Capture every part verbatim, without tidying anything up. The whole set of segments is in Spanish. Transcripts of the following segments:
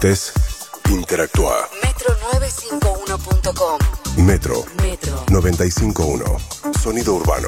estés, interactúa. metro novecientos cincuenta y uno punto com. Metro. Metro. noventa y cinco punto uno. Sonido urbano.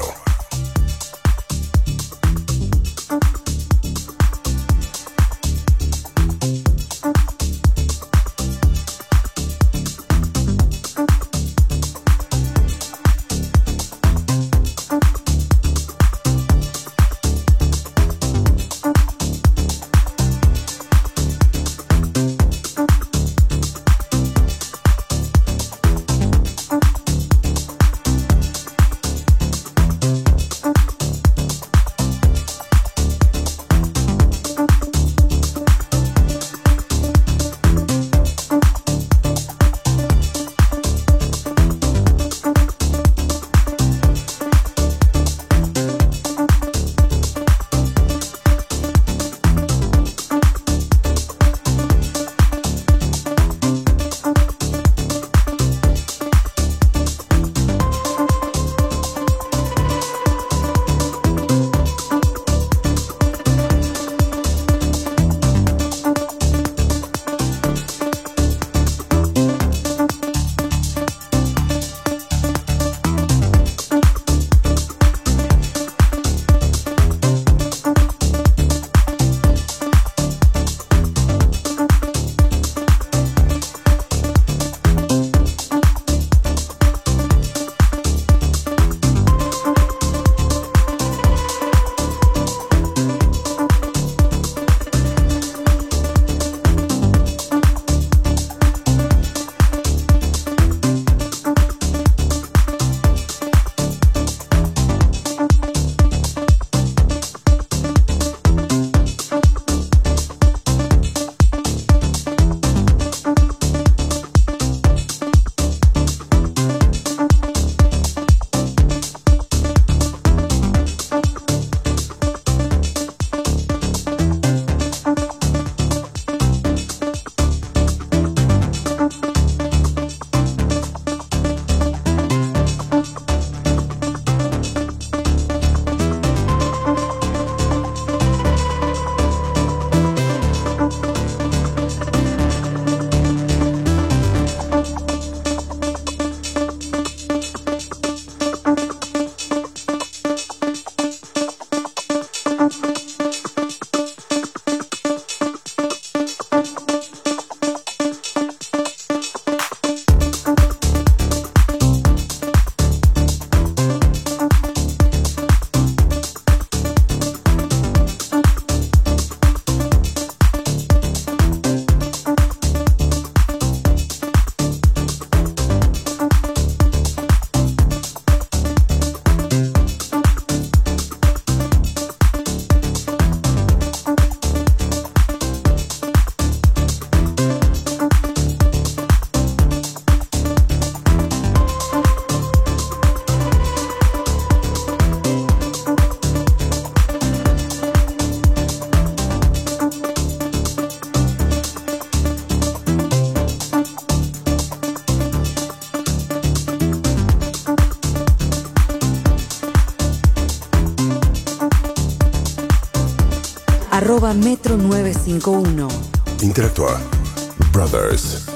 Arroba Metro novecientos cincuenta y uno. Interactúa. Brothers.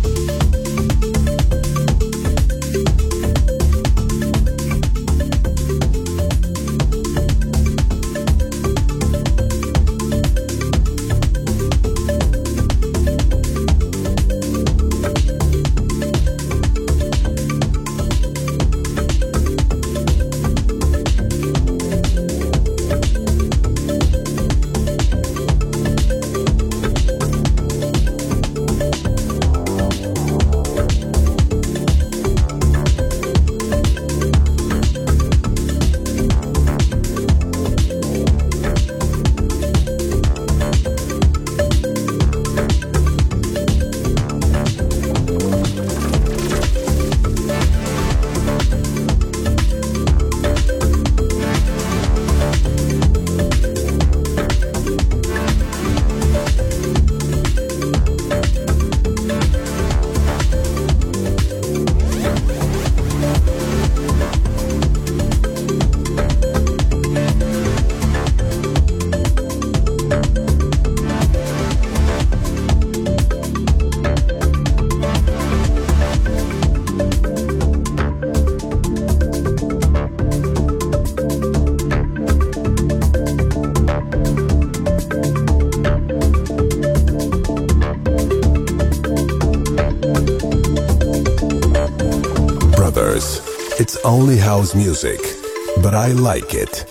It's only house music, but I like it.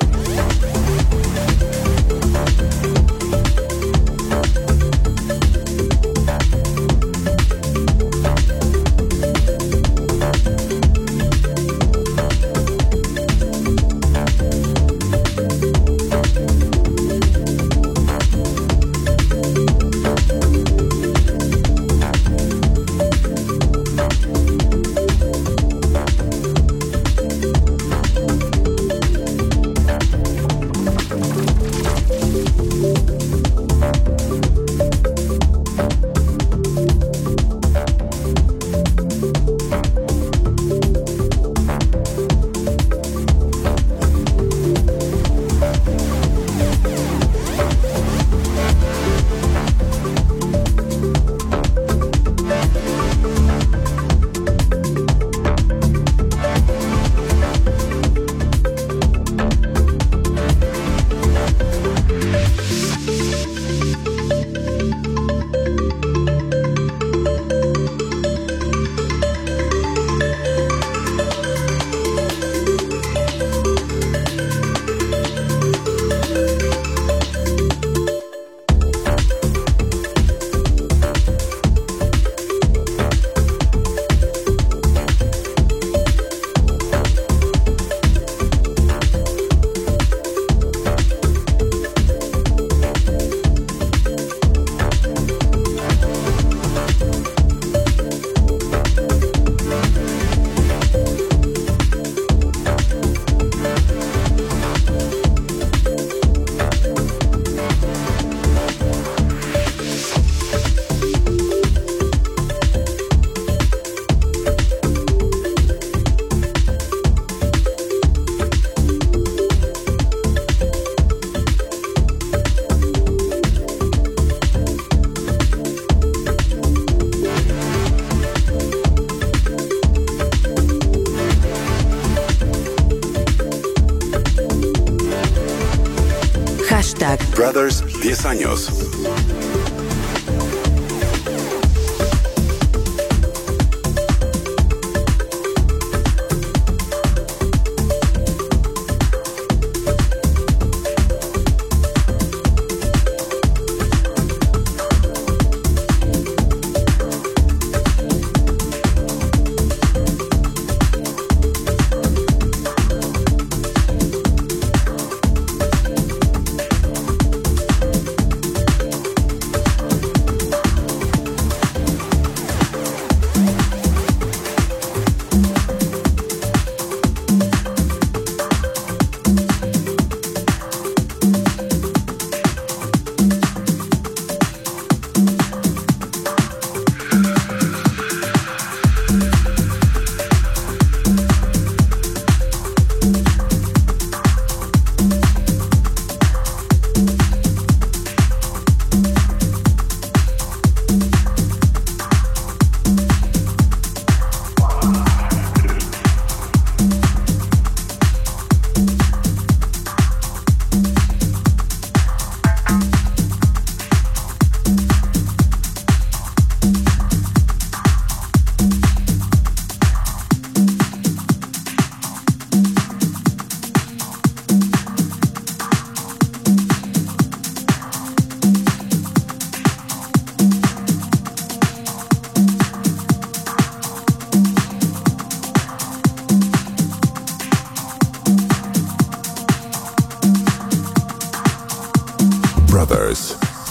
Brothers, diez años.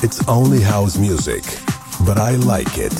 It's only house music, but I like it.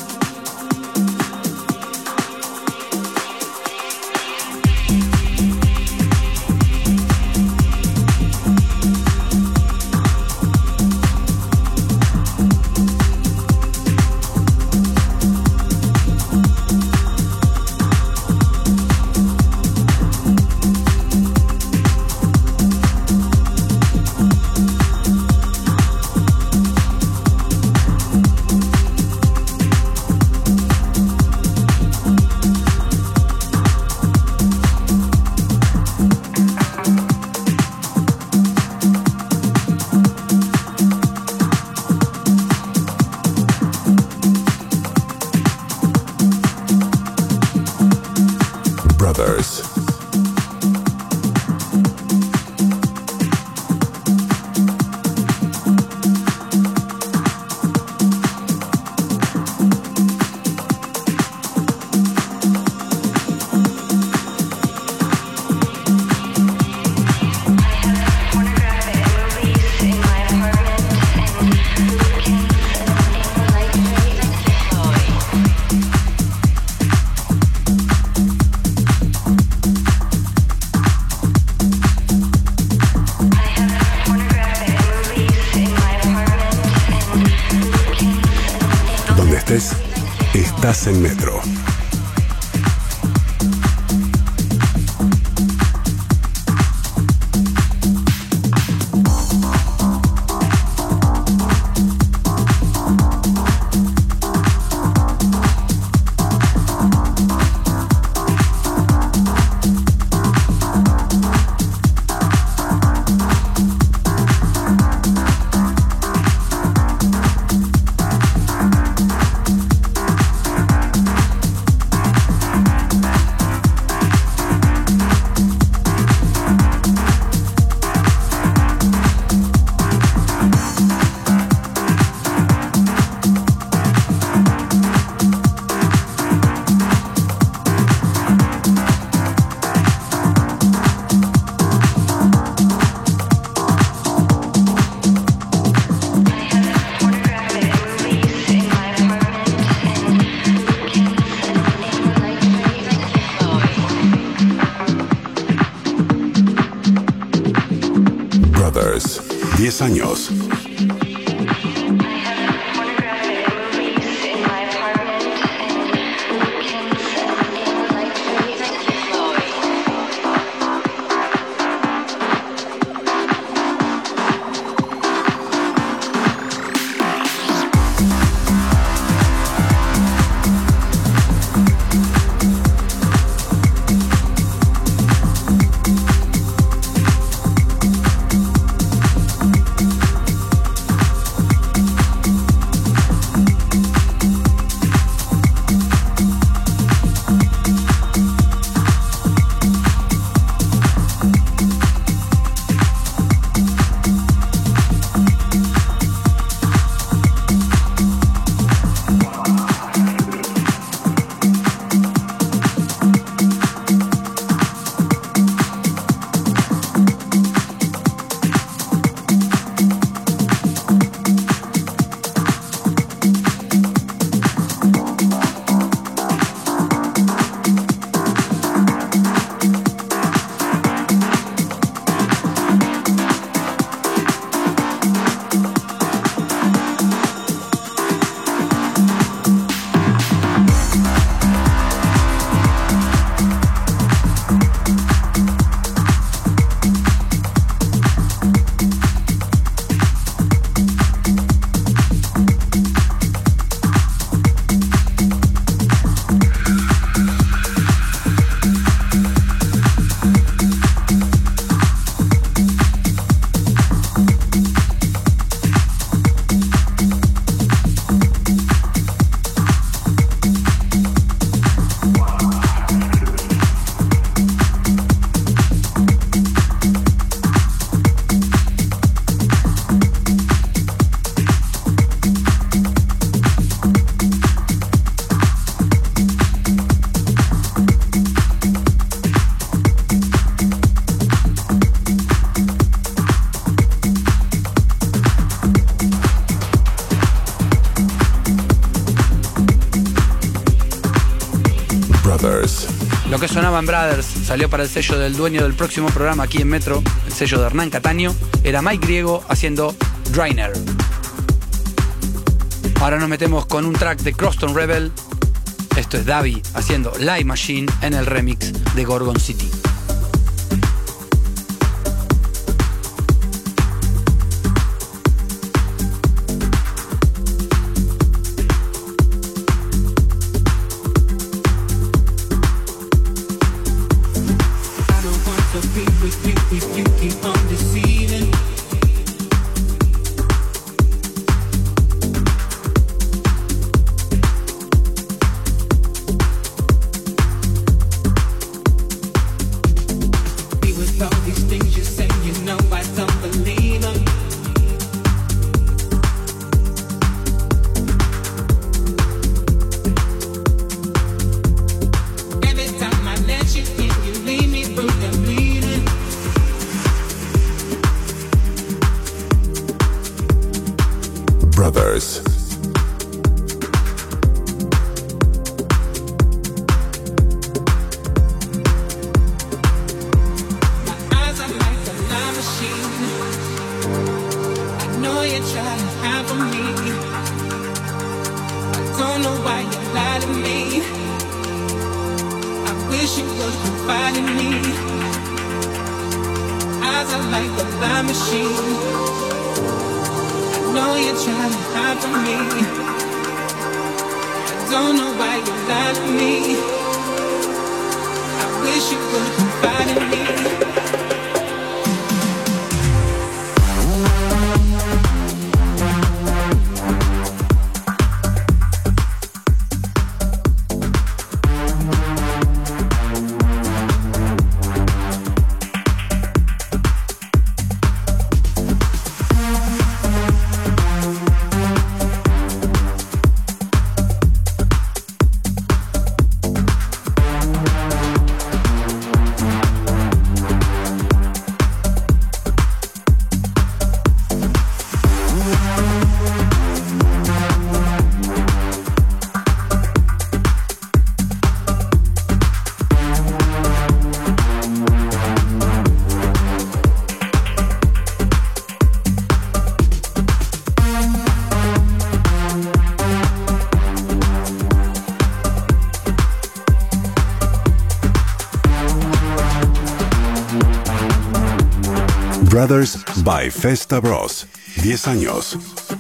Brothers. Donde estés, estás en Metro. Brothers, diez años. Brothers. Lo que sonaban Brothers salió para el sello del dueño del próximo programa aquí en Metro, el sello de Hernán Cataño. Era Mike Griego haciendo Drainer. Ahora nos metemos con un track de Crosstown Rebel. Esto es Davi haciendo Live Machine en el remix de Gorgon City. Brothers. Brothers by Festa Bros. diez años.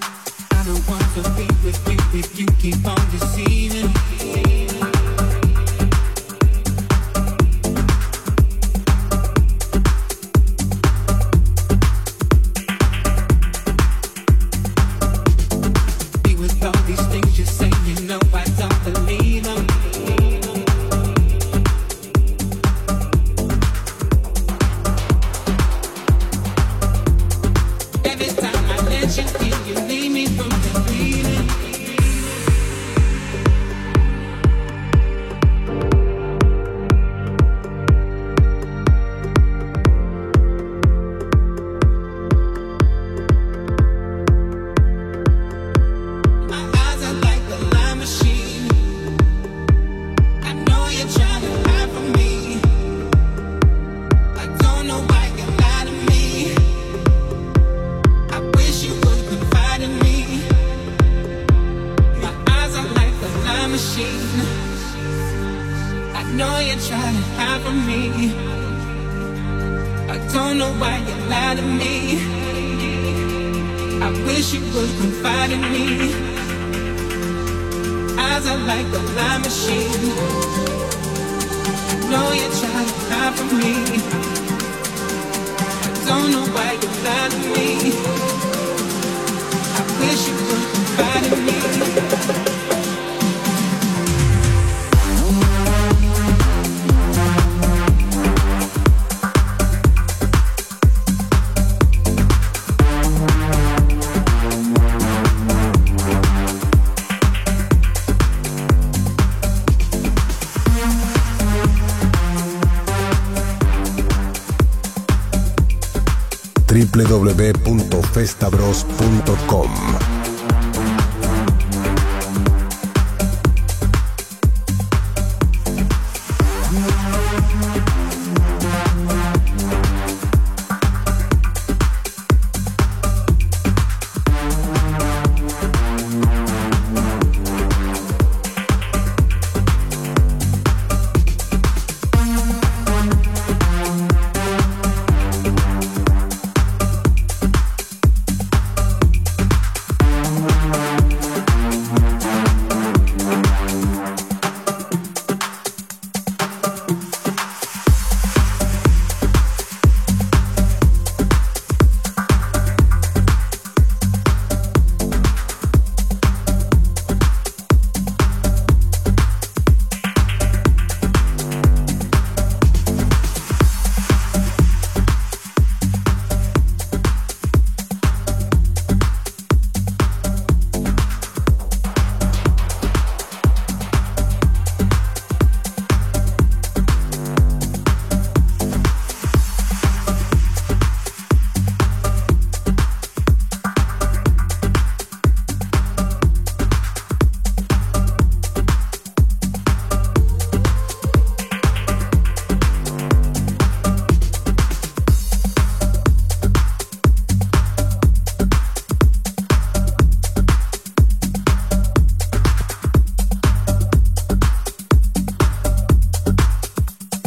w w w punto festabros punto com.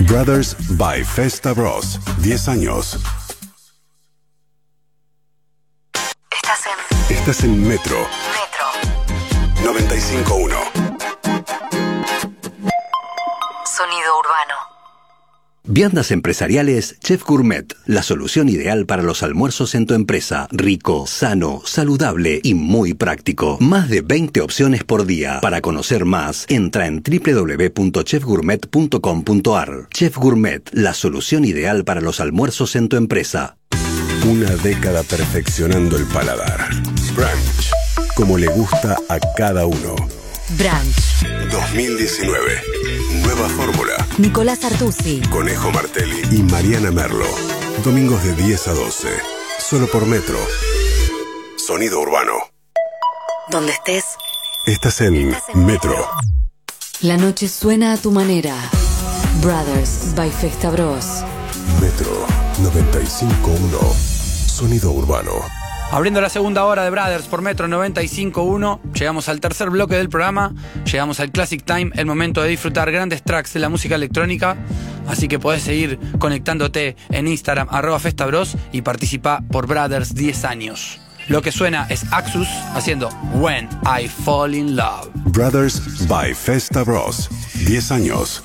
Brothers by Festa Bros. diez años. Estás en Estás en Metro. Metro noventa y cinco punto uno. Sonido urbano. Viandas empresariales Chef Gourmet, la solución ideal para los almuerzos en tu empresa. Rico, sano, saludable y muy práctico. Más de veinte opciones por día. Para conocer más, entra en doble u doble u doble u punto chef gourmet punto com punto a r. Chef Gourmet, la solución ideal para los almuerzos en tu empresa. Una década perfeccionando el paladar. Brunch, como le gusta a cada uno. Brunch. dos mil diecinueve. Nueva fórmula. Nicolás Artusi. Conejo Martelli y Mariana Merlo. Domingos de diez a doce. Solo por Metro. Sonido urbano. Donde estés. Estás en Metro. La noche suena a tu manera. Brothers by Festa Bros. Metro noventa y cinco punto uno. Sonido urbano. Abriendo la segunda hora de Brothers por Metro noventa y cinco punto uno, llegamos al tercer bloque del programa, llegamos al Classic Time, el momento de disfrutar grandes tracks de la música electrónica, así que podés seguir conectándote en Instagram, arroba festabros, y participa por Brothers diez años. Lo que suena es Axus haciendo When I Fall in Love. Brothers by Festa Bros. diez años.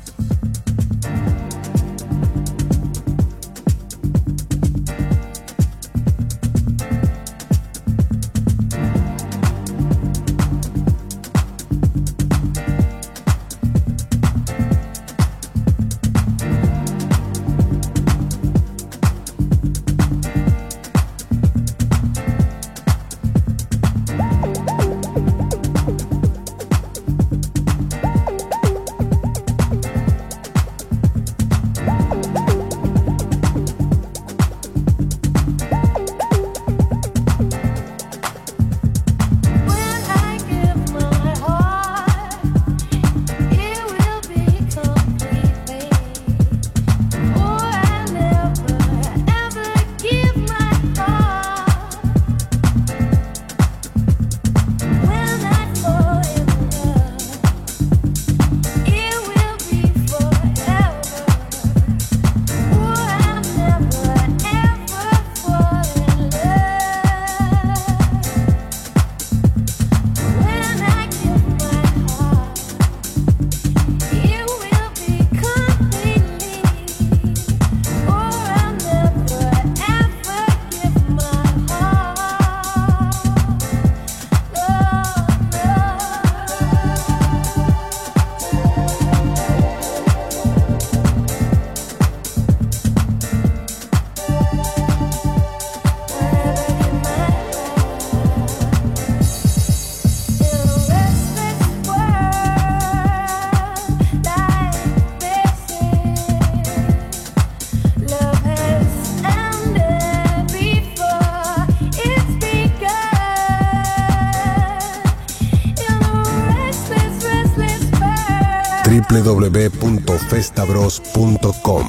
doble u doble u doble u punto festabros punto com.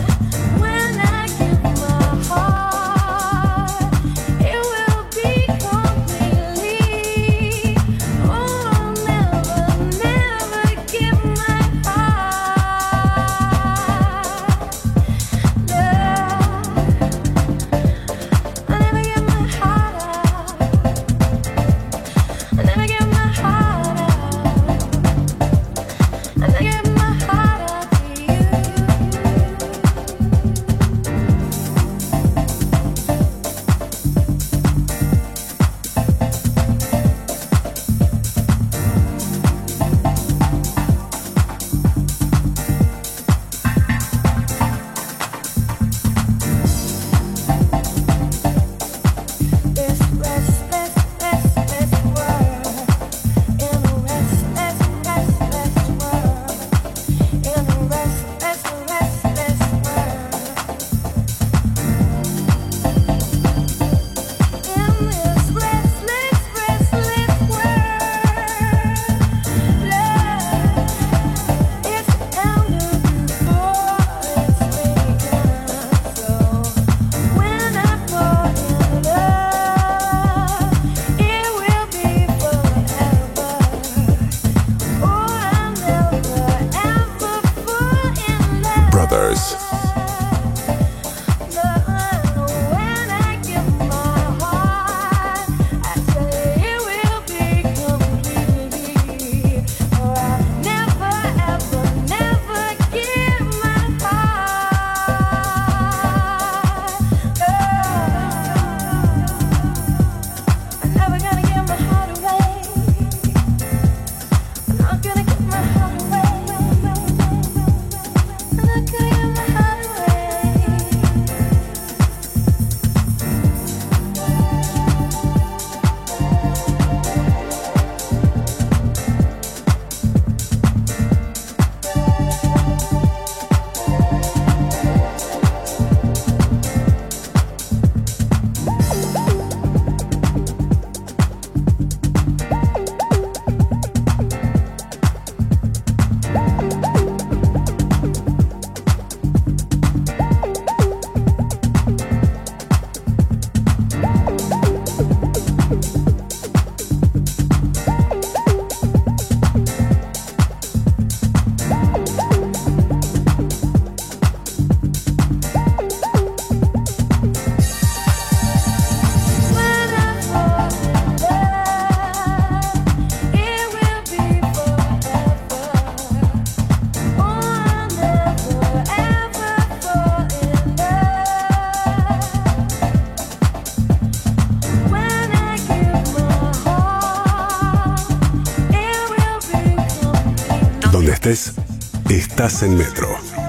It will be conoces, estás en Metro.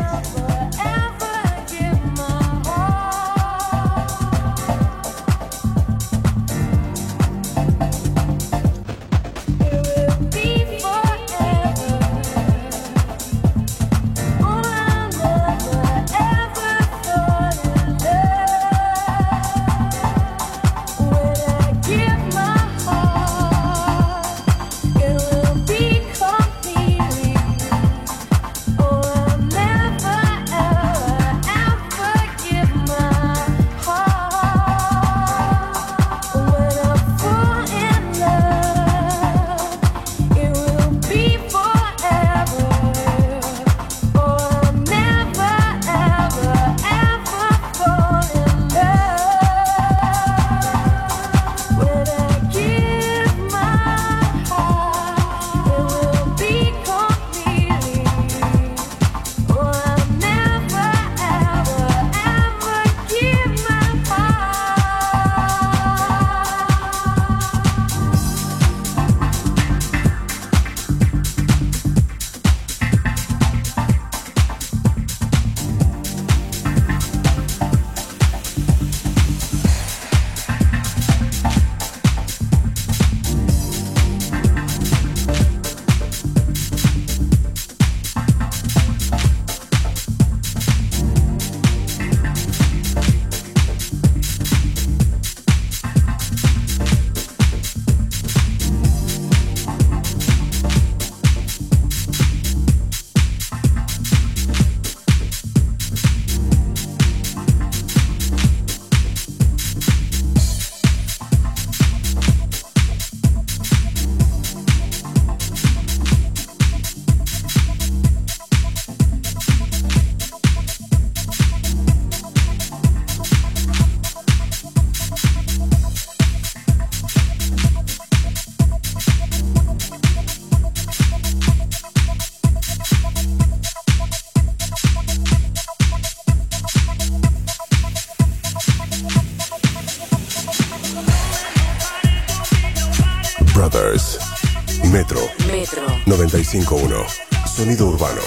Brothers. Metro. Metro. noventa y cinco punto uno. Sonido urbano.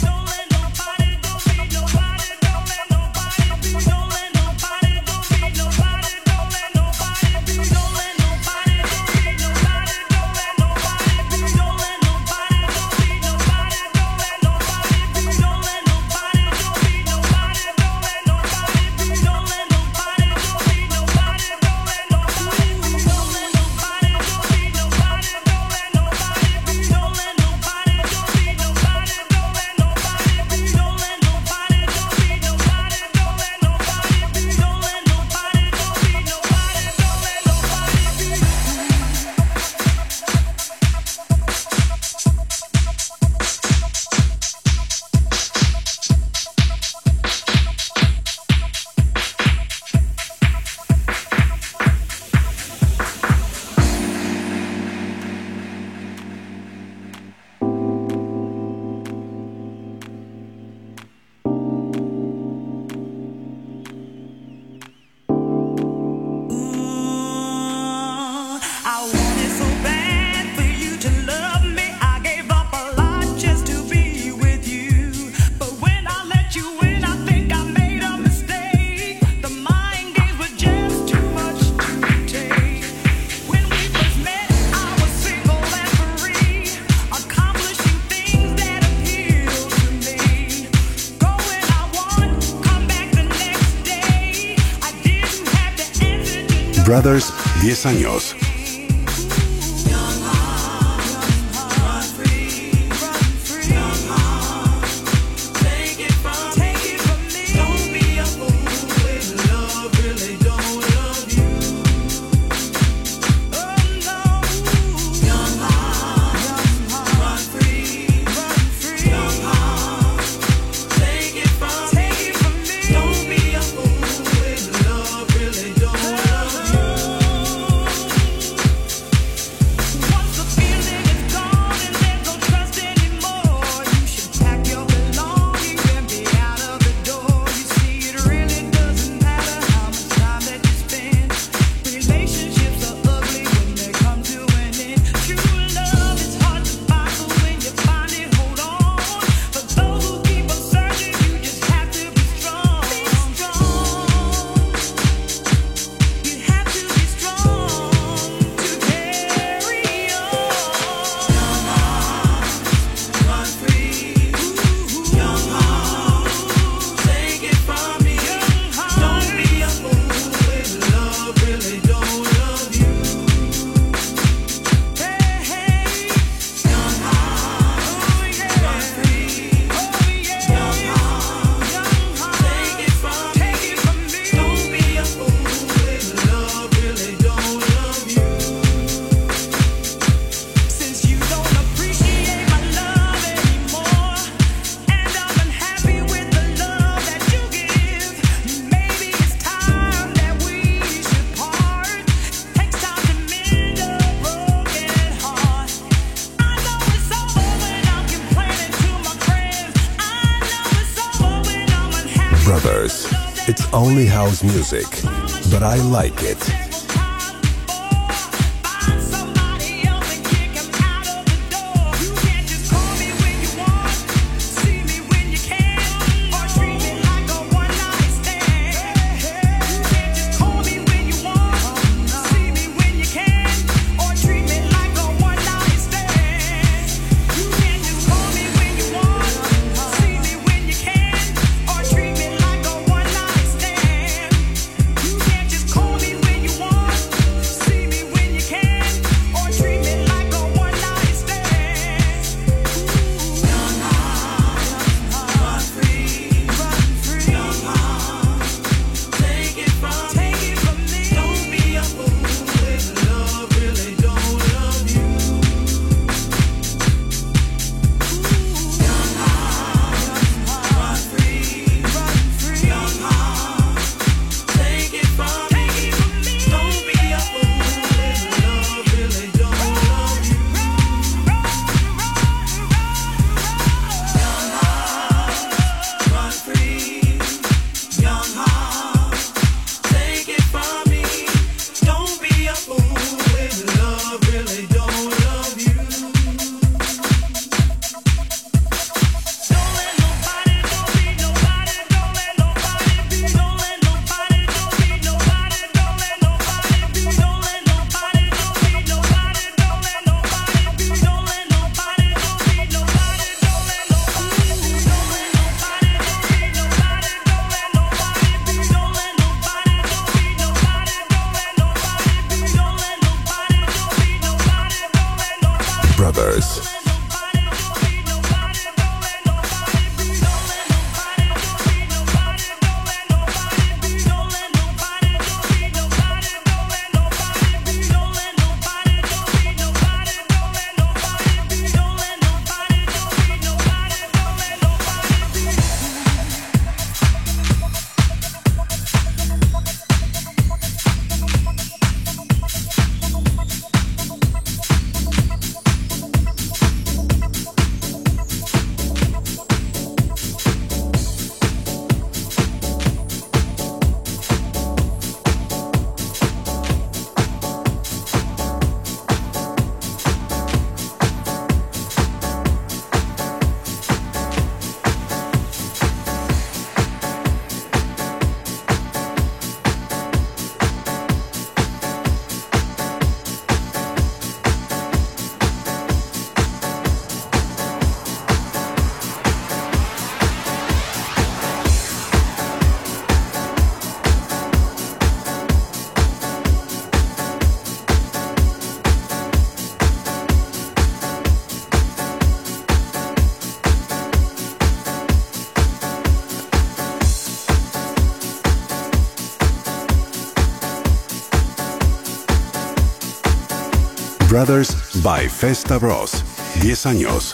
Brothers, diez años. It's only house music, but I like it. Brothers. Brothers by Festa Bros. diez años.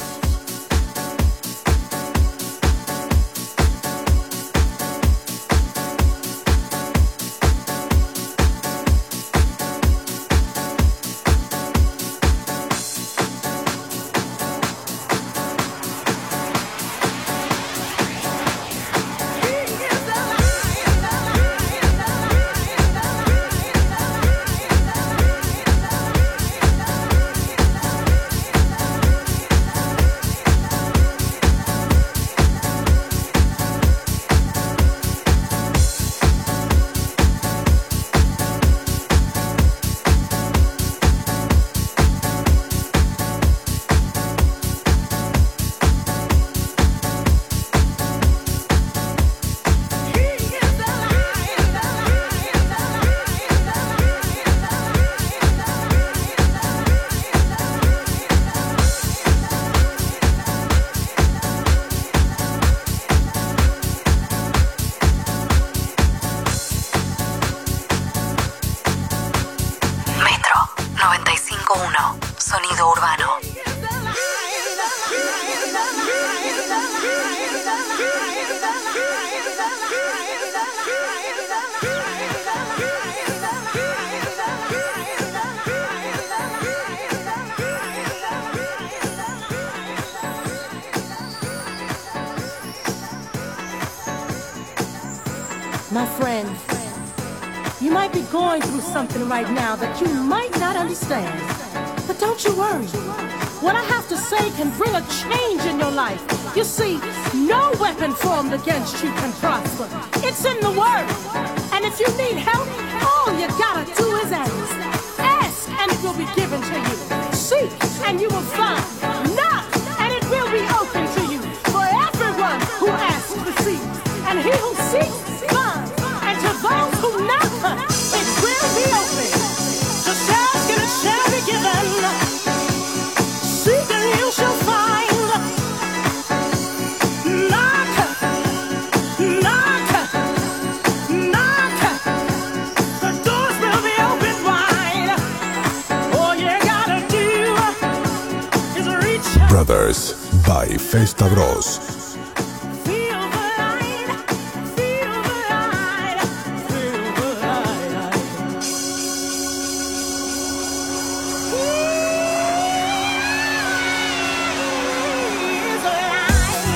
My friend, you might be going through something right now that you might not understand. But don't you worry. What I have to say can bring a change in your life. You see, no weapon formed against you can prosper. It's in the Word. And if you need help, all you gotta do is ask. Ask, and it will be given to you. Seek, and you will find. Knock, and it will be open to you. For everyone who asks receives, and he who seeks finds. And to those who knock, it will be open. Just ask and it shall be given. Seek and you shall find. Knock, knock, knock. The doors will be open wide. All you gotta do is reach out. Brothers by Festa Bros. Feel the light, feel the light, feel the light. Here's the light.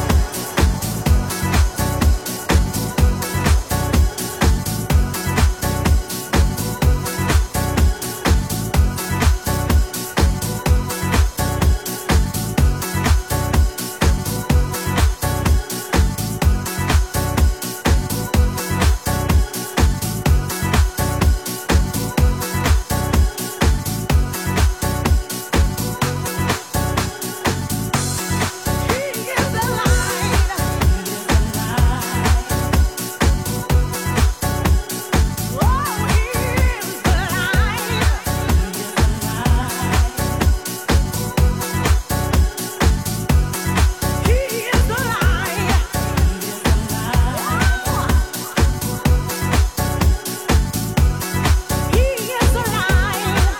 Here's the light. Oh, here's the light. Here's the light. Here's the light.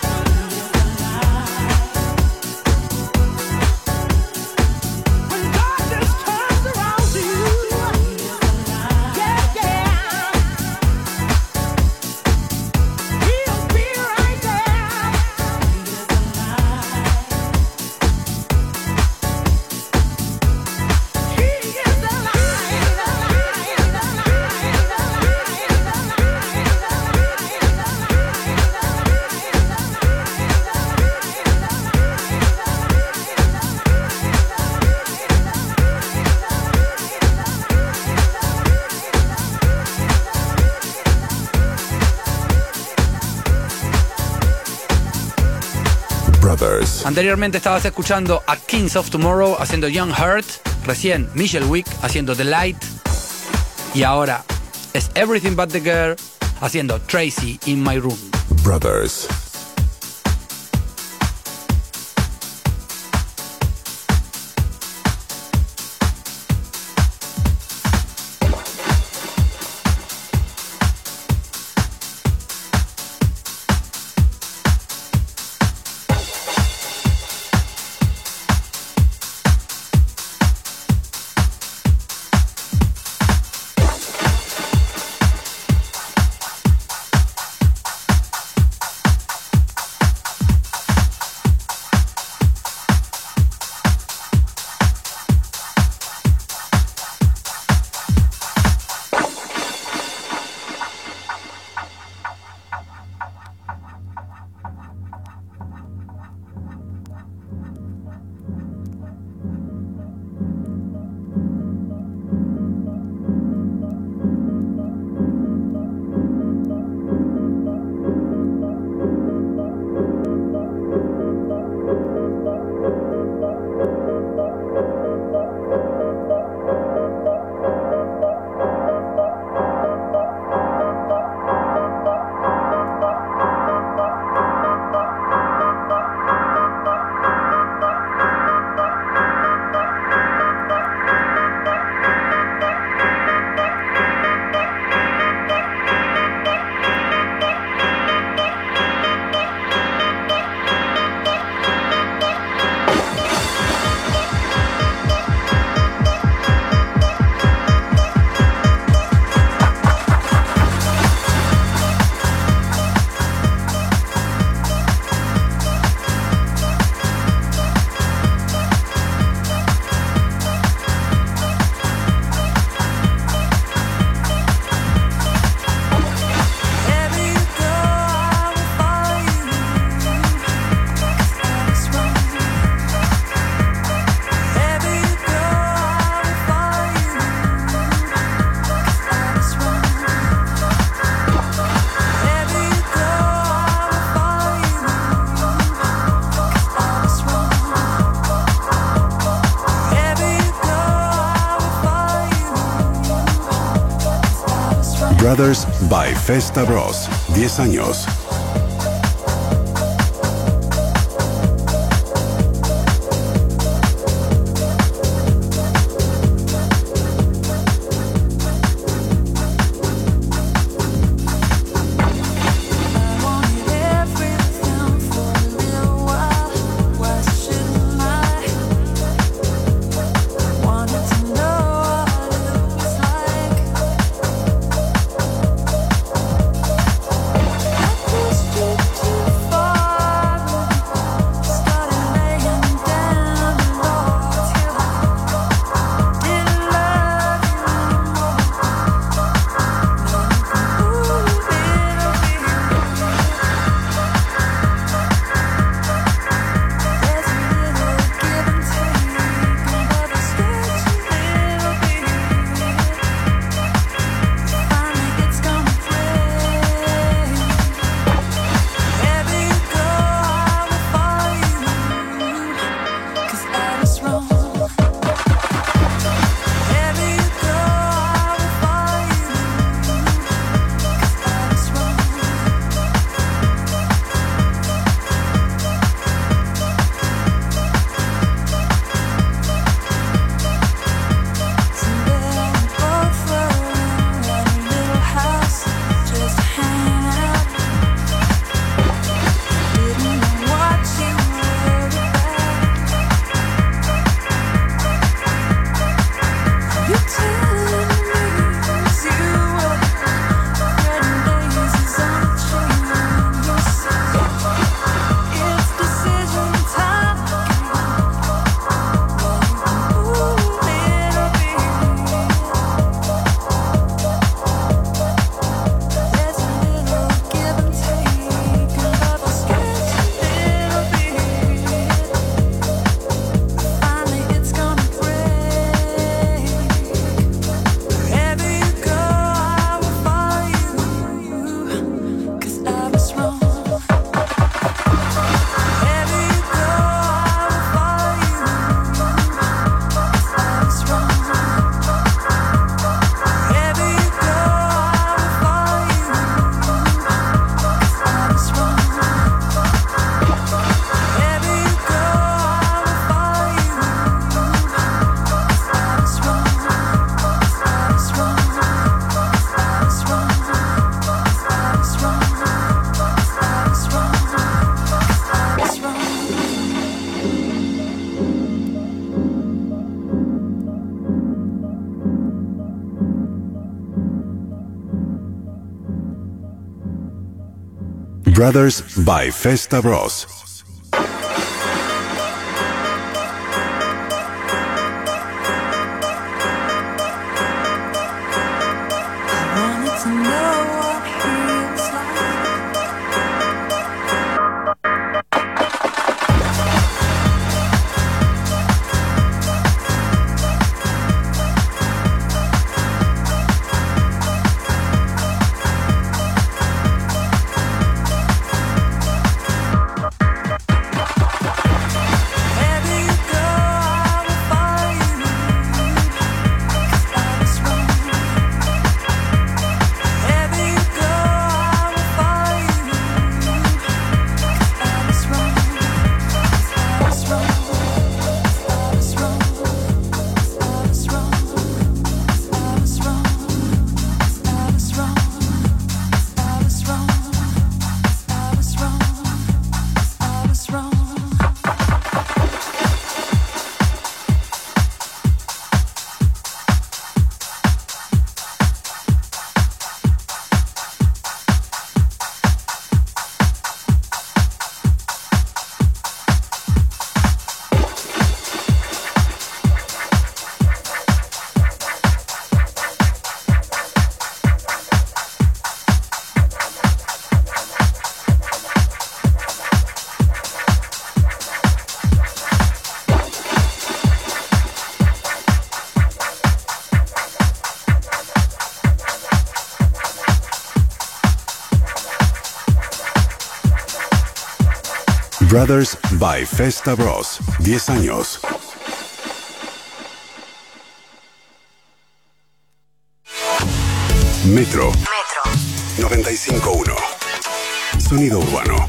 When darkness comes around you, yeah, yeah, he'll be right there. He is the light, the light, the light, the light, the light, the Brothers Anteriormente estabas escuchando a Kings of Tomorrow haciendo Young Heart, recién Michelle Wick haciendo The Light, y ahora es Everything But The Girl haciendo Tracy in My Room. Brothers. Brothers by Festa Bros. diez años. Brothers by Festa Bros. Brothers by Festa Bros. diez años. Metro. Metro. noventa y cinco punto uno. Sonido urbano.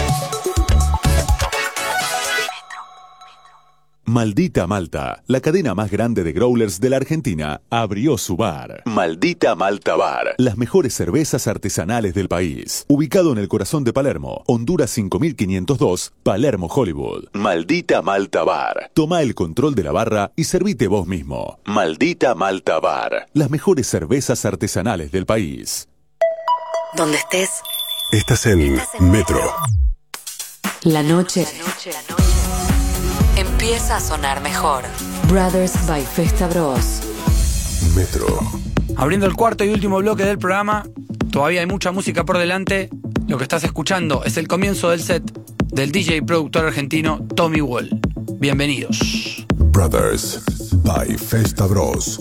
Maldita Malta, la cadena más grande de growlers de la Argentina, abrió su bar. Maldita Malta Bar. Las mejores cervezas artesanales del país. Ubicado en el corazón de Palermo, Honduras cinco mil quinientos dos, Palermo, Hollywood. Maldita Malta Bar. Toma el control de la barra y servite vos mismo. Maldita Malta Bar. Las mejores cervezas artesanales del país. Donde estés. Estás en, Estás en Metro. La noche. La noche. La noche. Empieza a sonar mejor. Brothers by Festa Bros. Metro. Abriendo el cuarto y último bloque del programa, todavía hay mucha música por delante. Lo que estás escuchando es el comienzo del set del D J y productor argentino Tommy Wall. Bienvenidos. Brothers by Festa Bros.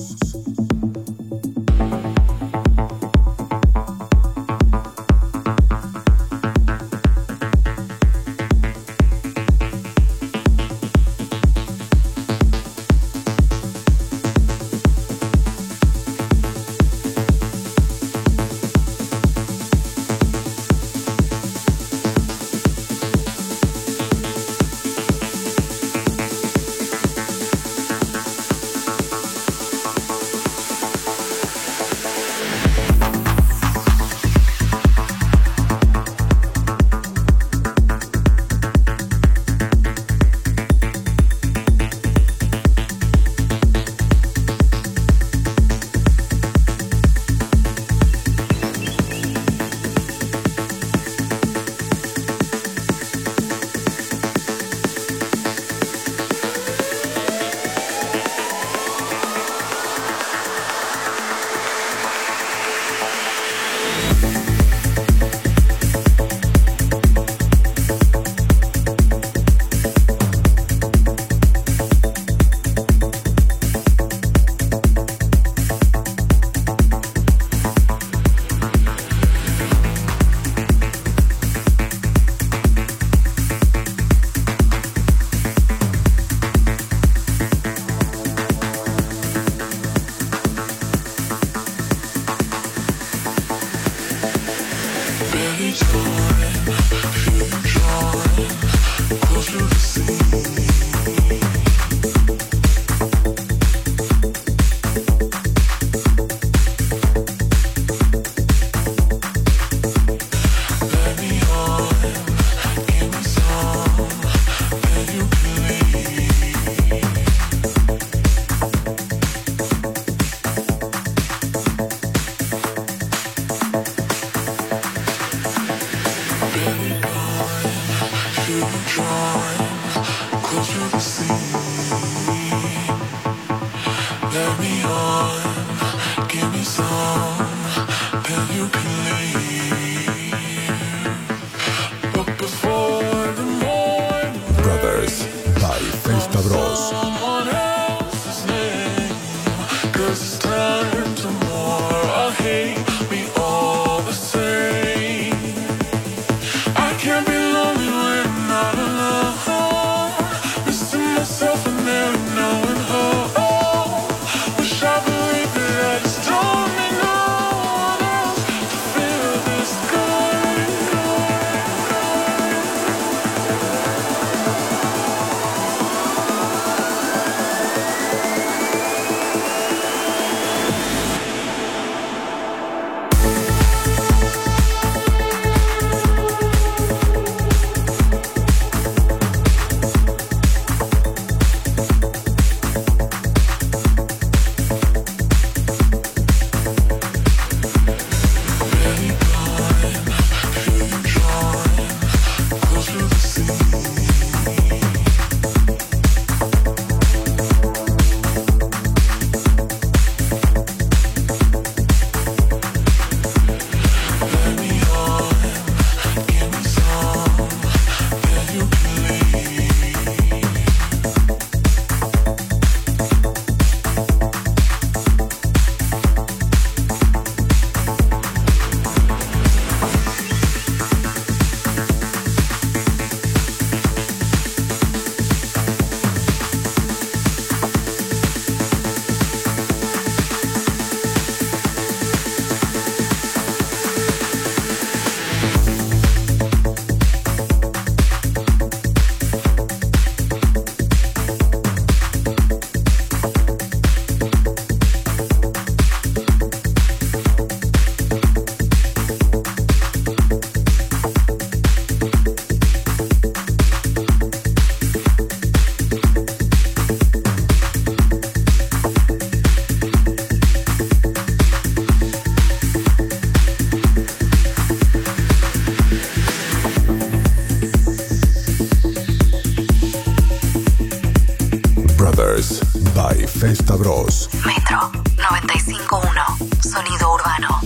Festa Bros. Metro noventa y cinco punto uno. Sonido urbano.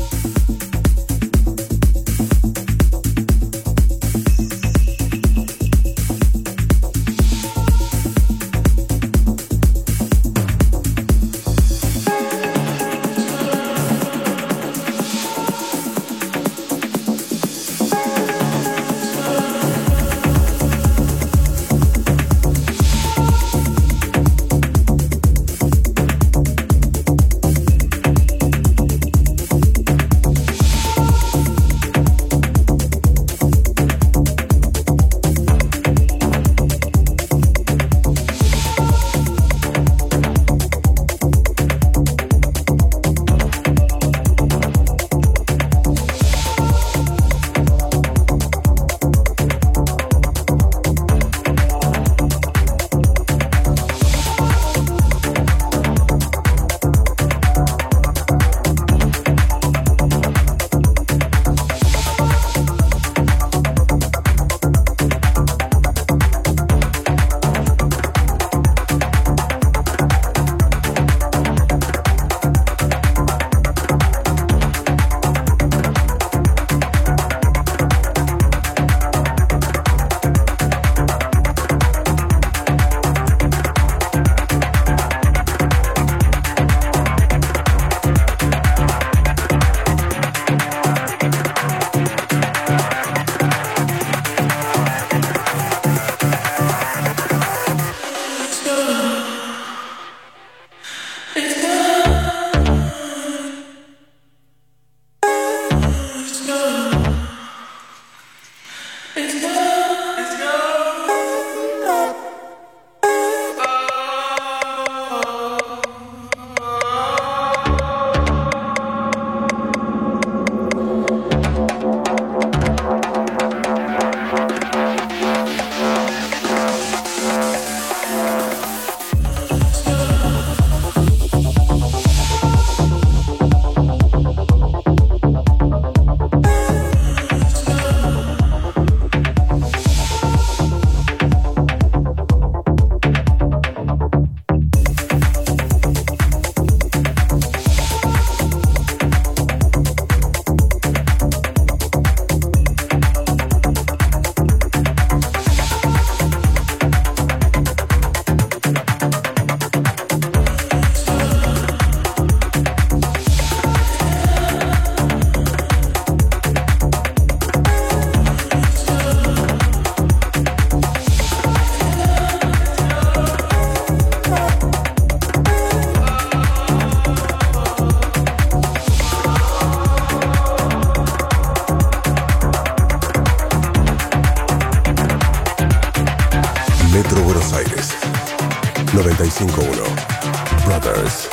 Metro Buenos Aires. noventa y cinco punto uno. Brothers.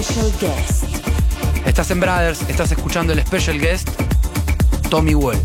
Special Guest. Estás en Brothers, estás escuchando el Special Guest, Tommy Wall.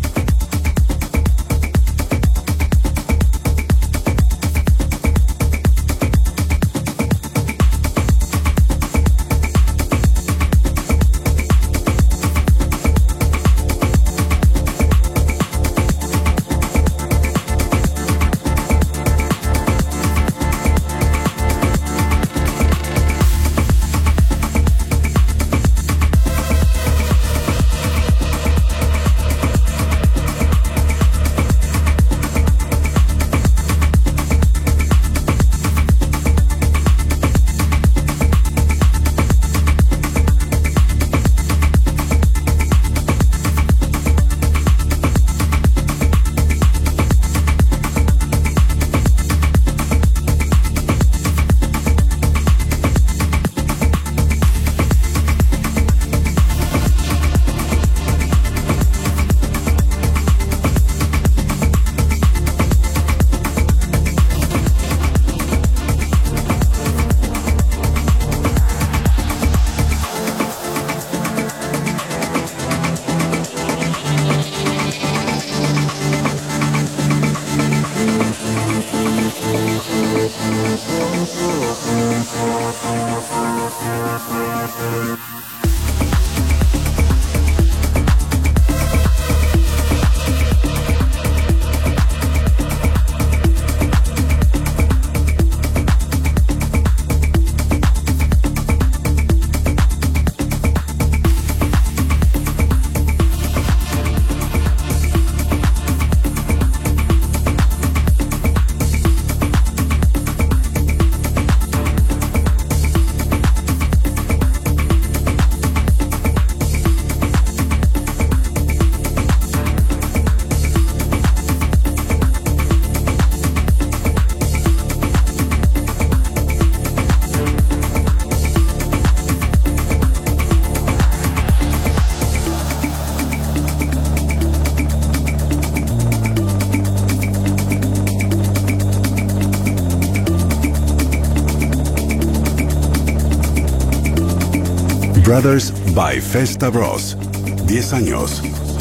Brothers by Festa Bros. diez años.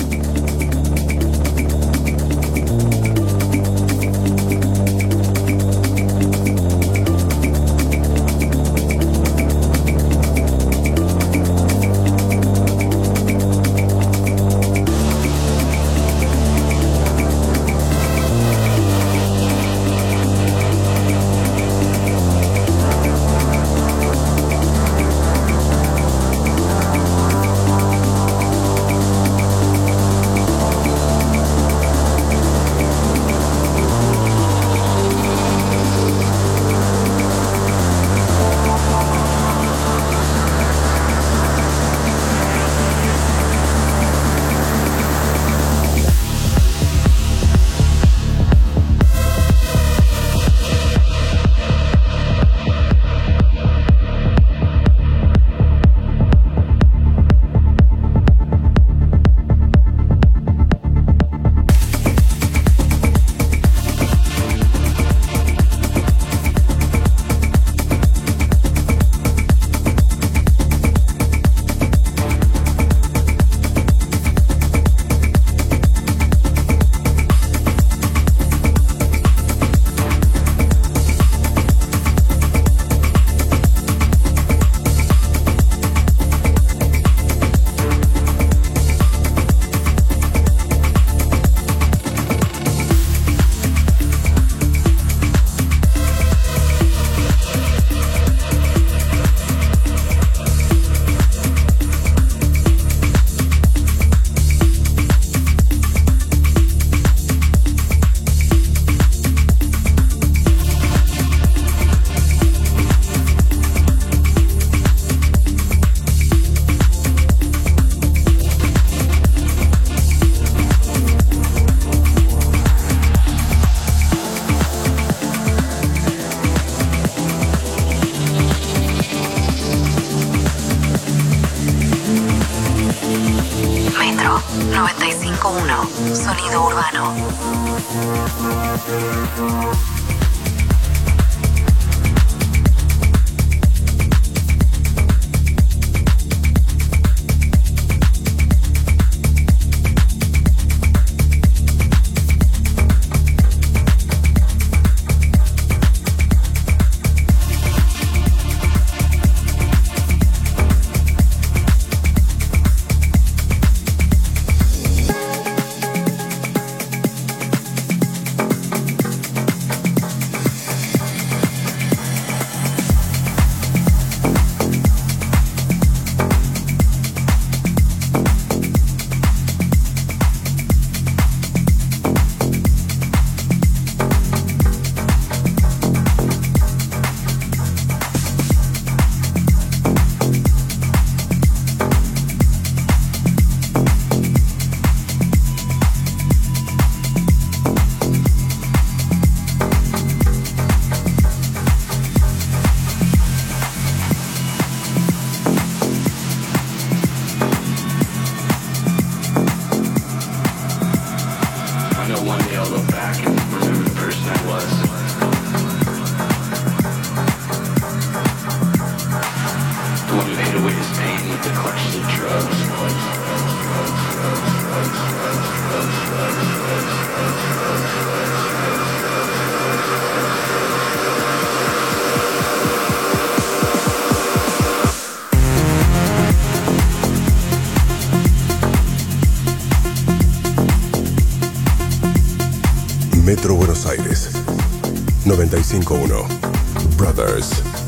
noventa y cinco punto uno, Sonido Urbano. Metro Buenos Aires. noventa y cinco punto uno. Brothers.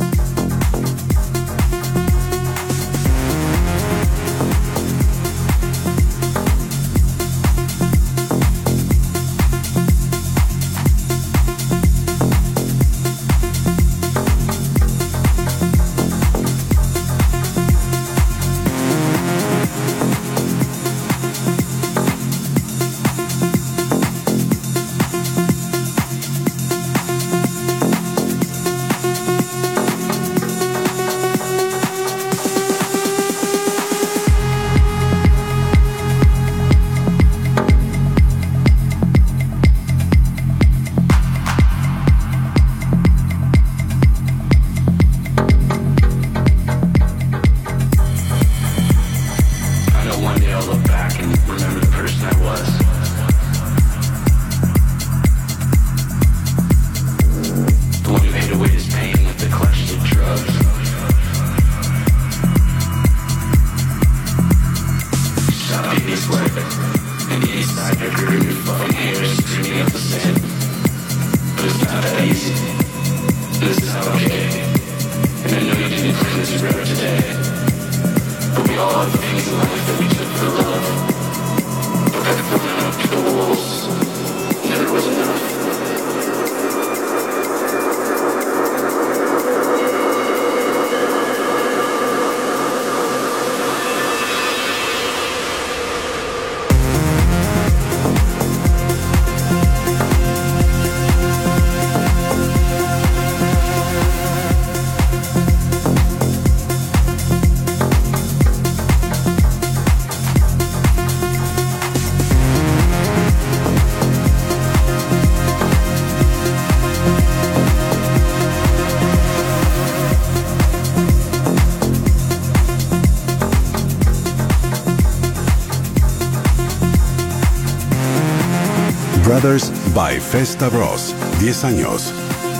Brothers by Festa Bros. diez años.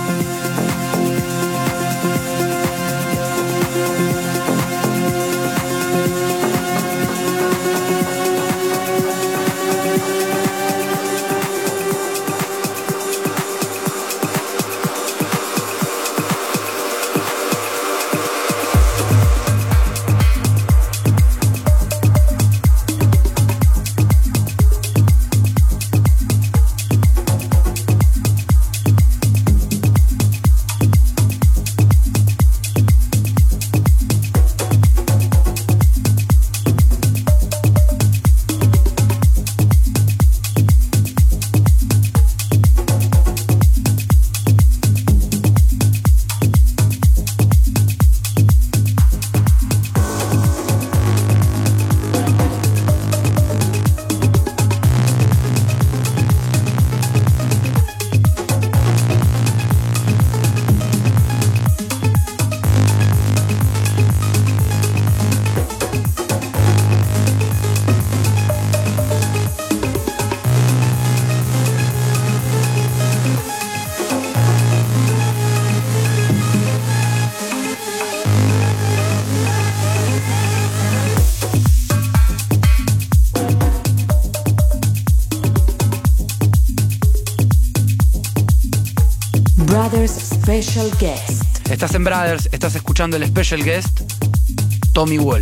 Brothers Special Guest. Estás en Brothers, estás escuchando el Special Guest, Tommy Wall.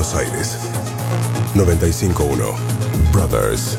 Buenos Aires. noventa y cinco punto uno Brothers.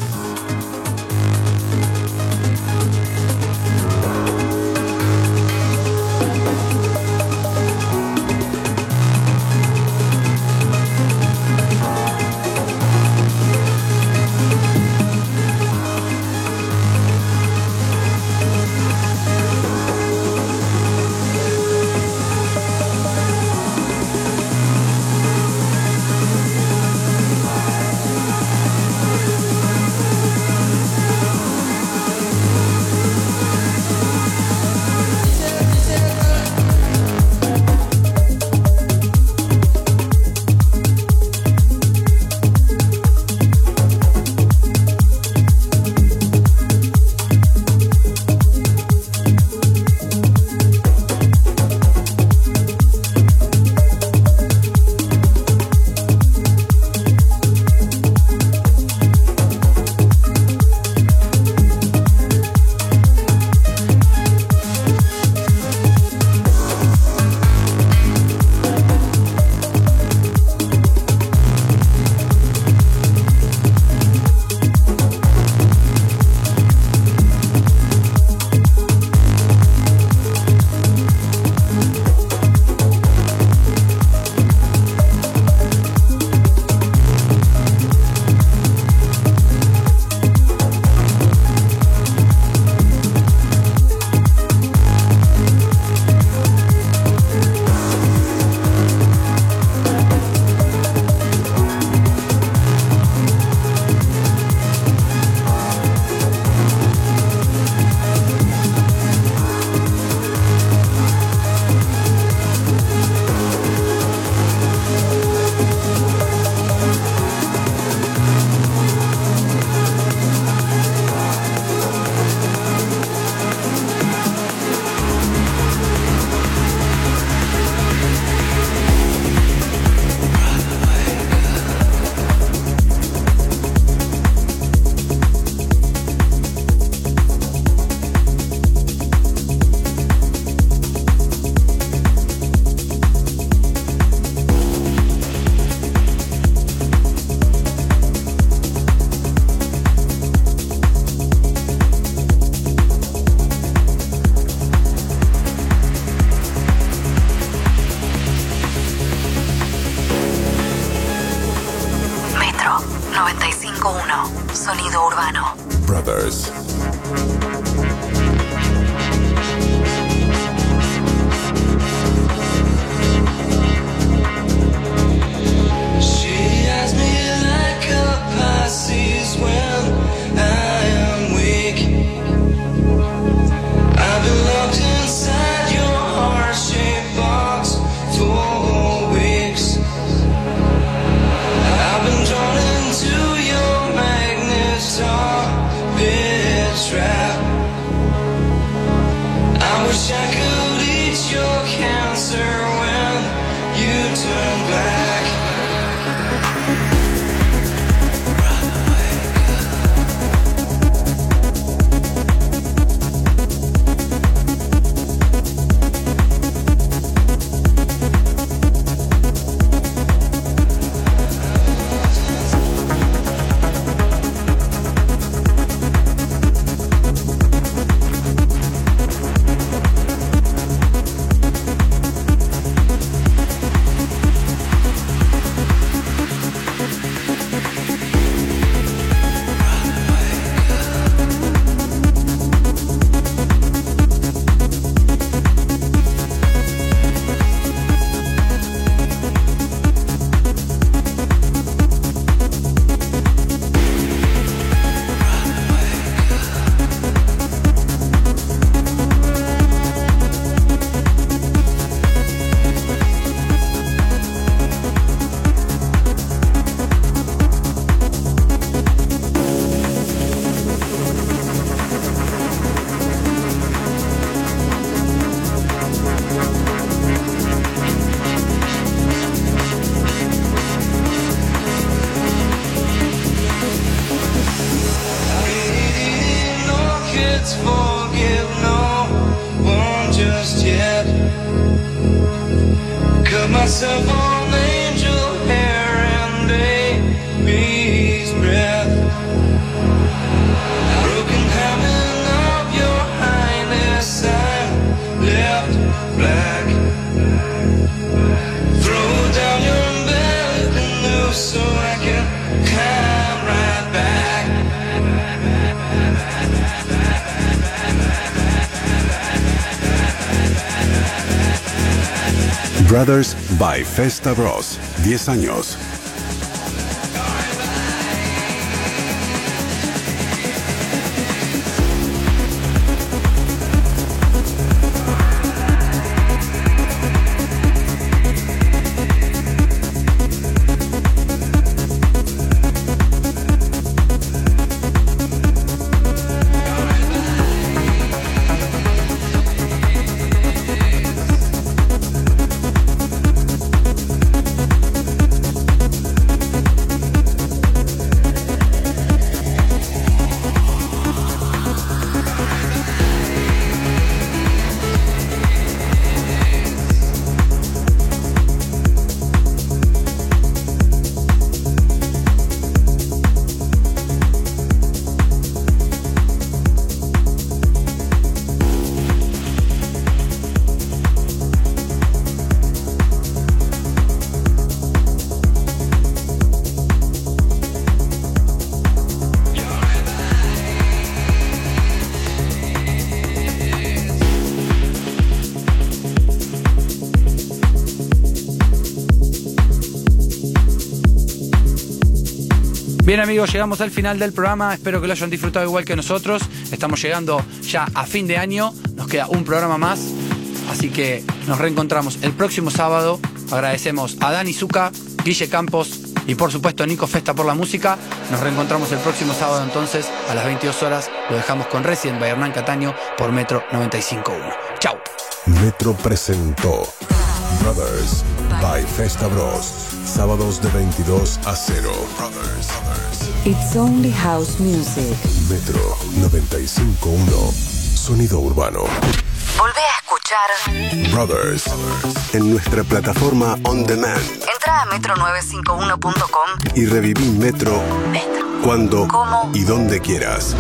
noventa y cinco punto uno Sonido Urbano. Brothers. Myself on angel hair Brothers by Festa Bros. diez años. Bien amigos, llegamos al final del programa, espero que lo hayan disfrutado igual que nosotros. Estamos llegando ya a fin de año, nos queda un programa más, así que nos reencontramos el próximo sábado. Agradecemos a Dani Zucca, Guille Campos y por supuesto a Nico Festa por la música. Nos reencontramos el próximo sábado entonces a las veintidós horas. Lo dejamos con Resident by Hernán Cataño por Metro noventa y cinco punto uno. Chau. Metro presentó Brothers by Festa Bros. Sábados de veintidós a cero. Brothers. It's only house music. Metro noventa y cinco punto uno. Sonido urbano. Volvé a escuchar Brothers en nuestra plataforma On Demand. Entra a metro novecientos cincuenta y uno punto com y reviví Metro, Metro. cuando ¿Cómo? y donde quieras.